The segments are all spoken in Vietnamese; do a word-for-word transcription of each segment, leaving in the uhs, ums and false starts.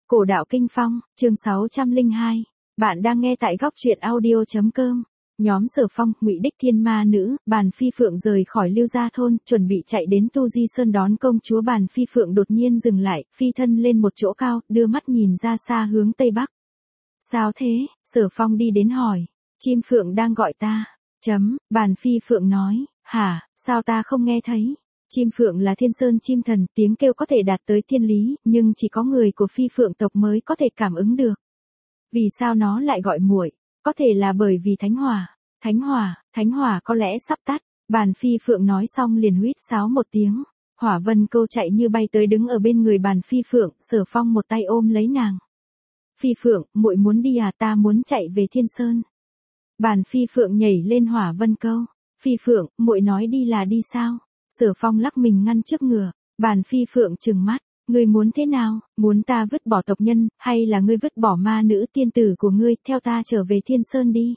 Cổ đạo kinh phong, chương sáu trăm lẻ hai. Bạn đang nghe tại góc truyện audio.com. Nhóm Sở Phong, Ngụy Đích Thiên Ma Nữ, Bàn Phi Phượng rời khỏi Lưu Gia thôn, chuẩn bị chạy đến Tu Di Sơn đón công chúa. Bàn Phi Phượng đột nhiên dừng lại, phi thân lên một chỗ cao, đưa mắt nhìn ra xa hướng tây bắc. Sao thế? Sở Phong đi đến hỏi. Chim Phượng đang gọi ta. Chấm, Bàn Phi Phượng nói. Hả, sao ta không nghe thấy? Chim Phượng là Thiên Sơn chim thần, tiếng kêu có thể đạt tới thiên lý, nhưng chỉ có người của Phi Phượng tộc mới có thể cảm ứng được. Vì sao nó lại gọi muội? Có thể là bởi vì thánh hỏa. Thánh hỏa, thánh hỏa có lẽ sắp tắt. Bàn Phi Phượng nói xong liền huýt sáo một tiếng. Hỏa vân câu chạy như bay tới đứng ở bên người Bàn Phi Phượng, Sở Phong một tay ôm lấy nàng. Phi Phượng, muội muốn đi à? Ta muốn chạy về Thiên Sơn. Bàn Phi Phượng nhảy lên hỏa vân câu. Phi Phượng, muội nói đi là đi sao? Sở Phong lắc mình ngăn trước ngựa. Bàn Phi Phượng trừng mắt. Ngươi muốn thế nào? Muốn ta vứt bỏ tộc nhân, hay là ngươi vứt bỏ ma nữ tiên tử của ngươi, theo ta trở về Thiên Sơn đi?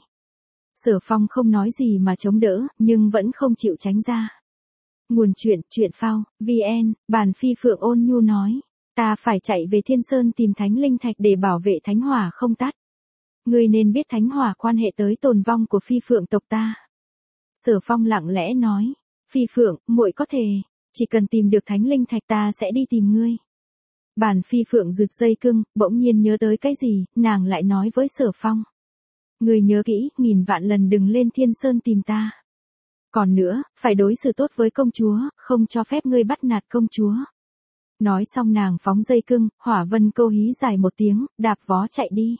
Sở Phong không nói gì mà chống đỡ, nhưng vẫn không chịu tránh ra. Nguồn chuyện, truyện phao, vn, Bàn Phi Phượng ôn nhu nói. Ta phải chạy về Thiên Sơn tìm thánh linh thạch để bảo vệ thánh hỏa không tắt. Ngươi nên biết thánh hỏa quan hệ tới tồn vong của Phi Phượng tộc ta. Sở Phong lặng lẽ nói. Phi Phượng, muội có thể, chỉ cần tìm được thánh linh thạch ta sẽ đi tìm ngươi. Bàn Phi Phượng rực dây cưng, bỗng nhiên nhớ tới cái gì, nàng lại nói với Sở Phong. Ngươi nhớ kỹ, nghìn vạn lần đừng lên Thiên Sơn tìm ta. Còn nữa, phải đối xử tốt với công chúa, không cho phép ngươi bắt nạt công chúa. Nói xong nàng phóng dây cưng, hỏa vân câu hí dài một tiếng, đạp vó chạy đi.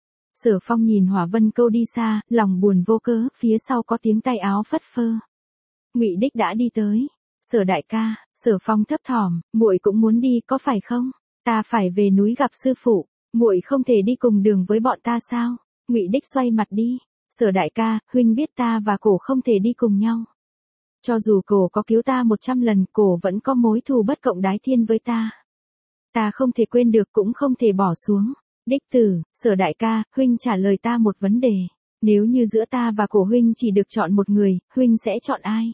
Sở Phong nhìn hỏa vân câu đi xa, lòng buồn vô cớ, phía sau có tiếng tay áo phất phơ. Ngụy Đích đã đi tới. Sở đại ca, Sở Phong thấp thỏm, muội cũng muốn đi có phải không? Ta phải về núi gặp sư phụ, muội không thể đi cùng đường với bọn ta sao? Ngụy Đích xoay mặt đi. Sở đại ca, huynh biết ta và cổ không thể đi cùng nhau. Cho dù cổ có cứu ta một trăm lần, cổ vẫn có mối thù bất cộng đái thiên với ta. Ta không thể quên được cũng không thể bỏ xuống. Đích tử, Sở đại ca, huynh trả lời ta một vấn đề. Nếu như giữa ta và cổ huynh chỉ được chọn một người, huynh sẽ chọn ai?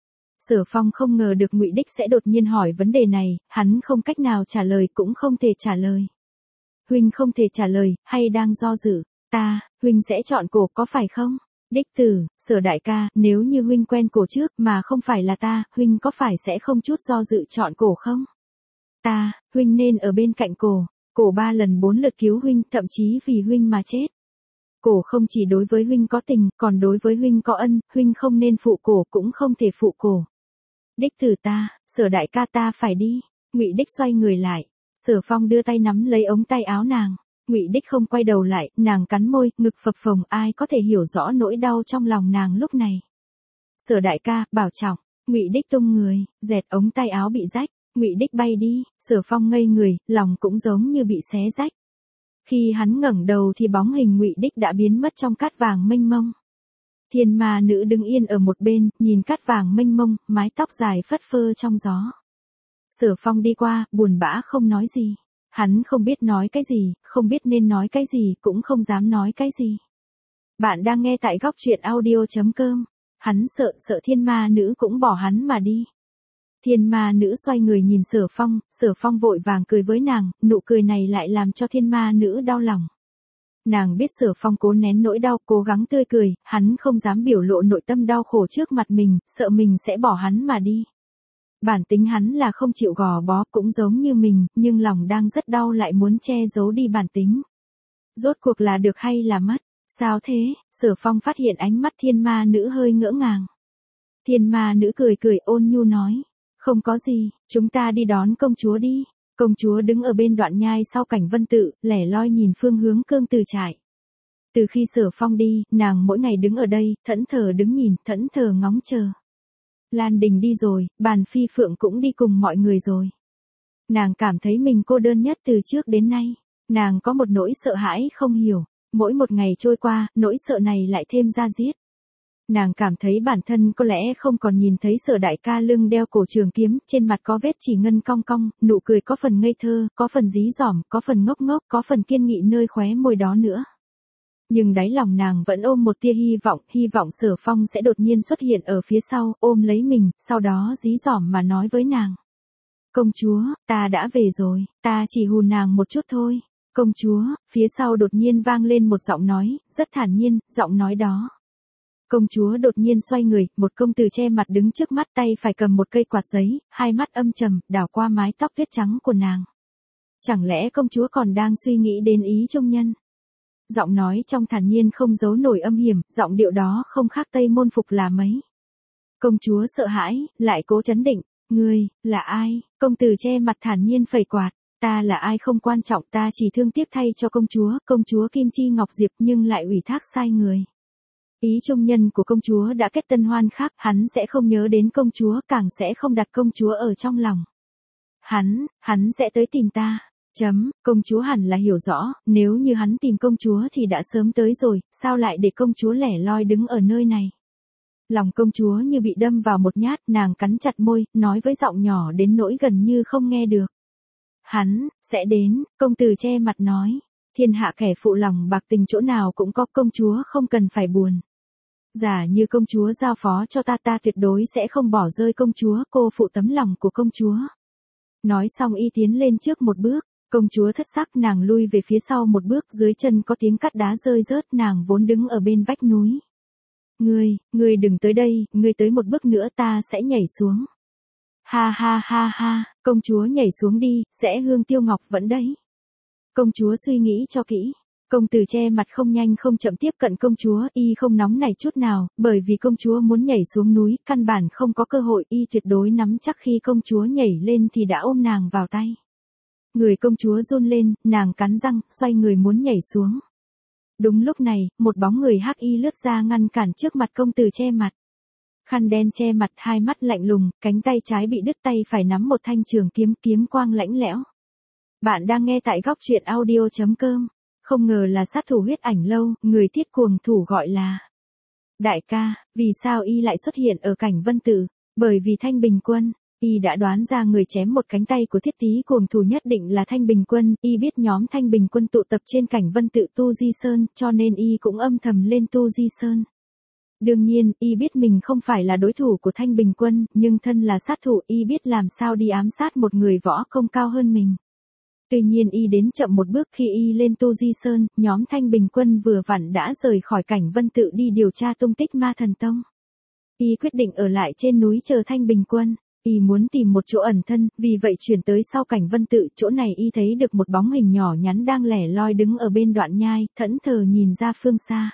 Sở Phong không ngờ được Ngụy Đích sẽ đột nhiên hỏi vấn đề này, hắn không cách nào trả lời cũng không thể trả lời. Huynh không thể trả lời, hay đang do dự? Ta, huynh sẽ chọn cổ có phải không? Đích tử, Sở đại ca, nếu như huynh quen cổ trước mà không phải là ta, huynh có phải sẽ không chút do dự chọn cổ không? Ta, huynh nên ở bên cạnh cổ. Cổ ba lần bốn lượt cứu huynh, thậm chí vì huynh mà chết. Cổ không chỉ đối với huynh có tình, còn đối với huynh có ân, huynh không nên phụ cổ cũng không thể phụ cổ. Đích tử ta, Sở đại ca ta phải đi. Ngụy Đích xoay người lại. Sở Phong đưa tay nắm lấy ống tay áo nàng. Ngụy Đích không quay đầu lại, nàng cắn môi, ngực phập phồng, ai có thể hiểu rõ nỗi đau trong lòng nàng lúc này. Sở đại ca, bảo trọng. Ngụy Đích tung người, dẹt ống tay áo bị rách. Ngụy Đích bay đi. Sở Phong ngây người, lòng cũng giống như bị xé rách. Khi hắn ngẩng đầu thì bóng hình Ngụy Đích đã biến mất trong cát vàng mênh mông. Thiên ma nữ đứng yên ở một bên, nhìn cát vàng mênh mông, mái tóc dài phất phơ trong gió. Sở Phong đi qua, buồn bã không nói gì. Hắn không biết nói cái gì, không biết nên nói cái gì, cũng không dám nói cái gì. Bạn đang nghe tại góc truyện audio.com. Hắn sợ sợ thiên ma nữ cũng bỏ hắn mà đi. Thiên ma nữ xoay người nhìn Sở Phong, Sở Phong vội vàng cười với nàng, nụ cười này lại làm cho thiên ma nữ đau lòng. Nàng biết Sở Phong cố nén nỗi đau, cố gắng tươi cười, hắn không dám biểu lộ nội tâm đau khổ trước mặt mình, sợ mình sẽ bỏ hắn mà đi. Bản tính hắn là không chịu gò bó, cũng giống như mình, nhưng lòng đang rất đau lại muốn che giấu đi bản tính. Rốt cuộc là được hay là mất? Sao thế? Sở Phong phát hiện ánh mắt thiên ma nữ hơi ngỡ ngàng. Thiên ma nữ cười cười ôn nhu nói. Không có gì, chúng ta đi đón công chúa đi. Công chúa đứng ở bên đoạn nhai sau cảnh vân tự, lẻ loi nhìn phương hướng cương từ trại. Từ khi Sở Phong đi, nàng mỗi ngày đứng ở đây, thẫn thờ đứng nhìn, thẫn thờ ngóng chờ. Lan Đình đi rồi, Bàn Phi Phượng cũng đi cùng mọi người rồi. Nàng cảm thấy mình cô đơn nhất từ trước đến nay. Nàng có một nỗi sợ hãi không hiểu. Mỗi một ngày trôi qua, nỗi sợ này lại thêm ra diết. Nàng cảm thấy bản thân có lẽ không còn nhìn thấy Sở đại ca lưng đeo cổ trường kiếm, trên mặt có vết chỉ ngân cong cong, nụ cười có phần ngây thơ, có phần dí dỏm, có phần ngốc ngốc, có phần kiên nghị nơi khóe môi đó nữa. Nhưng đáy lòng nàng vẫn ôm một tia hy vọng, hy vọng Sở Phong sẽ đột nhiên xuất hiện ở phía sau, ôm lấy mình, sau đó dí dỏm mà nói với nàng. Công chúa, ta đã về rồi, ta chỉ hù nàng một chút thôi. Công chúa, phía sau đột nhiên vang lên một giọng nói, rất thản nhiên, giọng nói đó. Công chúa đột nhiên xoay người, một công tử che mặt đứng trước mắt, tay phải cầm một cây quạt giấy, hai mắt âm trầm, đảo qua mái tóc tuyết trắng của nàng. Chẳng lẽ công chúa còn đang suy nghĩ đến ý trung nhân? Giọng nói trong thản nhiên không giấu nổi âm hiểm, giọng điệu đó không khác Tây Môn Phục là mấy. Công chúa sợ hãi, lại cố trấn định. Ngươi, là ai? Công tử che mặt thản nhiên phẩy quạt. Ta là ai không quan trọng, ta chỉ thương tiếc thay cho công chúa, công chúa Kim Chi Ngọc Diệp nhưng lại ủy thác sai người. Ý trung nhân của công chúa đã kết tân hoan khác, hắn sẽ không nhớ đến công chúa, càng sẽ không đặt công chúa ở trong lòng. Hắn, hắn sẽ tới tìm ta. Chấm, công chúa hẳn là hiểu rõ, nếu như hắn tìm công chúa thì đã sớm tới rồi, sao lại để công chúa lẻ loi đứng ở nơi này. Lòng công chúa như bị đâm vào một nhát, nàng cắn chặt môi, nói với giọng nhỏ đến nỗi gần như không nghe được. Hắn, sẽ đến, công tử che mặt nói. Thiên hạ kẻ phụ lòng bạc tình chỗ nào cũng có, công chúa không cần phải buồn. Giả như công chúa giao phó cho ta, ta tuyệt đối sẽ không bỏ rơi công chúa, cô phụ tấm lòng của công chúa. Nói xong y tiến lên trước một bước, công chúa thất sắc, nàng lui về phía sau một bước, dưới chân có tiếng cát đá rơi rớt, nàng vốn đứng ở bên vách núi. Ngươi, ngươi đừng tới đây, ngươi tới một bước nữa ta sẽ nhảy xuống. Ha ha ha ha, công chúa nhảy xuống đi, sẽ hương tiêu ngọc vẫn đấy. Công chúa suy nghĩ cho kỹ. Công tử che mặt không nhanh không chậm tiếp cận công chúa, y không nóng nảy chút nào, bởi vì công chúa muốn nhảy xuống núi, căn bản không có cơ hội, y tuyệt đối nắm chắc khi công chúa nhảy lên thì đã ôm nàng vào tay. Người công chúa run lên, nàng cắn răng, xoay người muốn nhảy xuống. Đúng lúc này, một bóng người hắc y lướt ra ngăn cản trước mặt công tử che mặt. Khăn đen che mặt, hai mắt lạnh lùng, cánh tay trái bị đứt, tay phải nắm một thanh trường kiếm, kiếm quang lãnh lẽo. Bạn đang nghe tại góc truyện audio chấm com. Không ngờ là sát thủ huyết ảnh lâu, người thiết cuồng thủ gọi là. Đại ca, vì sao y lại xuất hiện ở cảnh Vân Tự? Bởi vì Thanh Bình Quân, y đã đoán ra người chém một cánh tay của thiết tí cuồng thủ nhất định là Thanh Bình Quân, y biết nhóm Thanh Bình Quân tụ tập trên cảnh Vân Tự Tu Di Sơn, cho nên y cũng âm thầm lên Tu Di Sơn. Đương nhiên, y biết mình không phải là đối thủ của Thanh Bình Quân, nhưng thân là sát thủ, y biết làm sao đi ám sát một người võ công cao hơn mình. Tuy nhiên y đến chậm một bước, khi y lên Tu Di Sơn, nhóm Thanh Bình Quân vừa vặn đã rời khỏi cảnh Vân Tự đi điều tra tung tích Ma Thần Tông. Y quyết định ở lại trên núi chờ Thanh Bình Quân. Y muốn tìm một chỗ ẩn thân, vì vậy chuyển tới sau cảnh Vân Tự, chỗ này y thấy được một bóng hình nhỏ nhắn đang lẻ loi đứng ở bên đoạn nhai, thẫn thờ nhìn ra phương xa.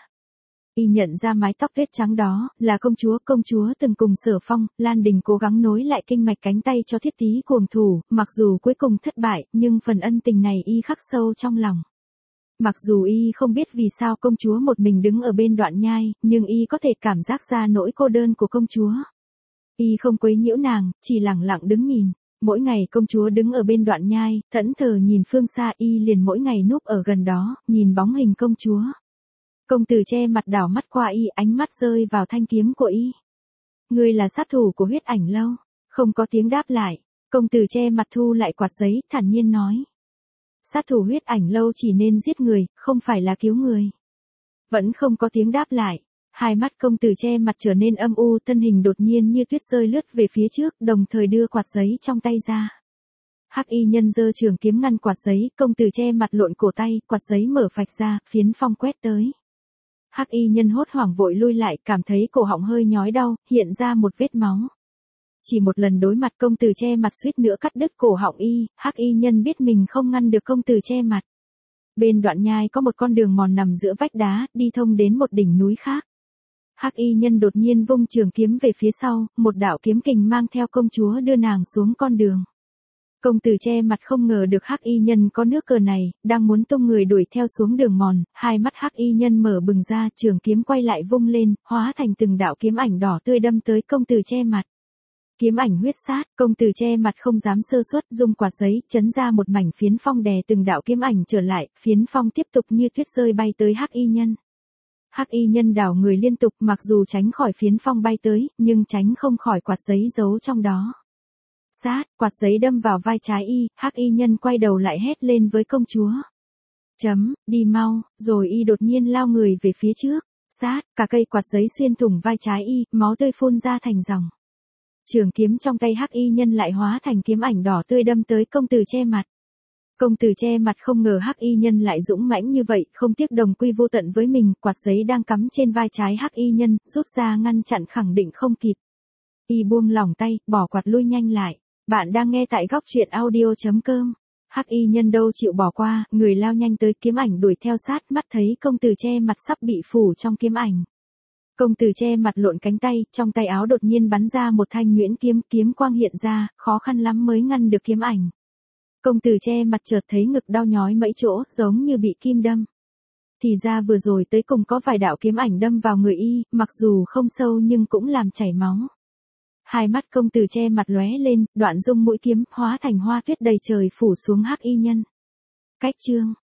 Y nhận ra mái tóc tuyết trắng đó, là công chúa, công chúa từng cùng Sở Phong, Lan Đình cố gắng nối lại kinh mạch cánh tay cho thiết tí cuồng thủ, mặc dù cuối cùng thất bại, nhưng phần ân tình này y khắc sâu trong lòng. Mặc dù y không biết vì sao công chúa một mình đứng ở bên đoạn nhai, nhưng y có thể cảm giác ra nỗi cô đơn của công chúa. Y không quấy nhiễu nàng, chỉ lặng lặng đứng nhìn. Mỗi ngày công chúa đứng ở bên đoạn nhai, thẫn thờ nhìn phương xa, y liền mỗi ngày núp ở gần đó, nhìn bóng hình công chúa. Công tử che mặt đảo mắt qua y, ánh mắt rơi vào thanh kiếm của y. Ngươi là sát thủ của huyết ảnh lâu. Không có tiếng đáp lại. Công tử che mặt thu lại quạt giấy, thản nhiên nói. Sát thủ huyết ảnh lâu chỉ nên giết người, không phải là cứu người. Vẫn không có tiếng đáp lại. Hai mắt công tử che mặt trở nên âm u, thân hình đột nhiên như tuyết rơi lướt về phía trước, đồng thời đưa quạt giấy trong tay ra. Hắc y nhân giơ trường kiếm ngăn quạt giấy, công tử che mặt lộn cổ tay, quạt giấy mở phạch ra, phiến phong quét tới. Hắc y nhân hốt hoảng vội lui lại, cảm thấy cổ họng hơi nhói đau, hiện ra một vết máu. Chỉ một lần đối mặt công tử che mặt suýt nữa cắt đứt cổ họng y, hắc y nhân biết mình không ngăn được công tử che mặt. Bên đoạn nhai có một con đường mòn nằm giữa vách đá, đi thông đến một đỉnh núi khác. Hắc y nhân đột nhiên vung trường kiếm về phía sau, một đạo kiếm kình mang theo công chúa đưa nàng xuống con đường. Công tử che mặt không ngờ được hắc y nhân có nước cờ này, đang muốn tung người đuổi theo xuống đường mòn, hai mắt hắc y nhân mở bừng ra, trường kiếm quay lại vung lên, hóa thành từng đạo kiếm ảnh đỏ tươi đâm tới công tử che mặt. Kiếm ảnh huyết sát, công tử che mặt không dám sơ suất, dùng quạt giấy, chấn ra một mảnh phiến phong đè từng đạo kiếm ảnh trở lại, phiến phong tiếp tục như tuyết rơi bay tới hắc y nhân. Hắc y nhân đảo người liên tục, mặc dù tránh khỏi phiến phong bay tới, nhưng tránh không khỏi quạt giấy giấu trong đó. Sát, quạt giấy đâm vào vai trái y, hắc y nhân quay đầu lại hét lên với công chúa. Chấm, đi mau, rồi y đột nhiên lao người về phía trước. Sát, cả cây quạt giấy xuyên thủng vai trái y, máu tươi phun ra thành dòng. Trường kiếm trong tay hắc y nhân lại hóa thành kiếm ảnh đỏ tươi đâm tới công tử che mặt. Công tử che mặt không ngờ hắc y nhân lại dũng mãnh như vậy, không tiếc đồng quy vô tận với mình, quạt giấy đang cắm trên vai trái hắc y nhân, rút ra ngăn chặn khẳng định không kịp. Y buông lỏng tay, bỏ quạt lui nhanh lại. Bạn đang nghe tại góc truyện audio.com. Hắc y nhân đâu chịu bỏ qua, người lao nhanh tới kiếm ảnh đuổi theo sát, mắt thấy công tử che mặt sắp bị phủ trong kiếm ảnh. Công tử che mặt lộn cánh tay, trong tay áo đột nhiên bắn ra một thanh nhuyễn kiếm, kiếm quang hiện ra, khó khăn lắm mới ngăn được kiếm ảnh. Công tử che mặt chợt thấy ngực đau nhói mấy chỗ, giống như bị kim đâm. Thì ra vừa rồi tới cùng có vài đạo kiếm ảnh đâm vào người y, mặc dù không sâu nhưng cũng làm chảy máu. Hai mắt công tử che mặt lóe lên, đoạn dung mũi kiếm, hóa thành hoa tuyết đầy trời phủ xuống hắc y nhân. Cách chương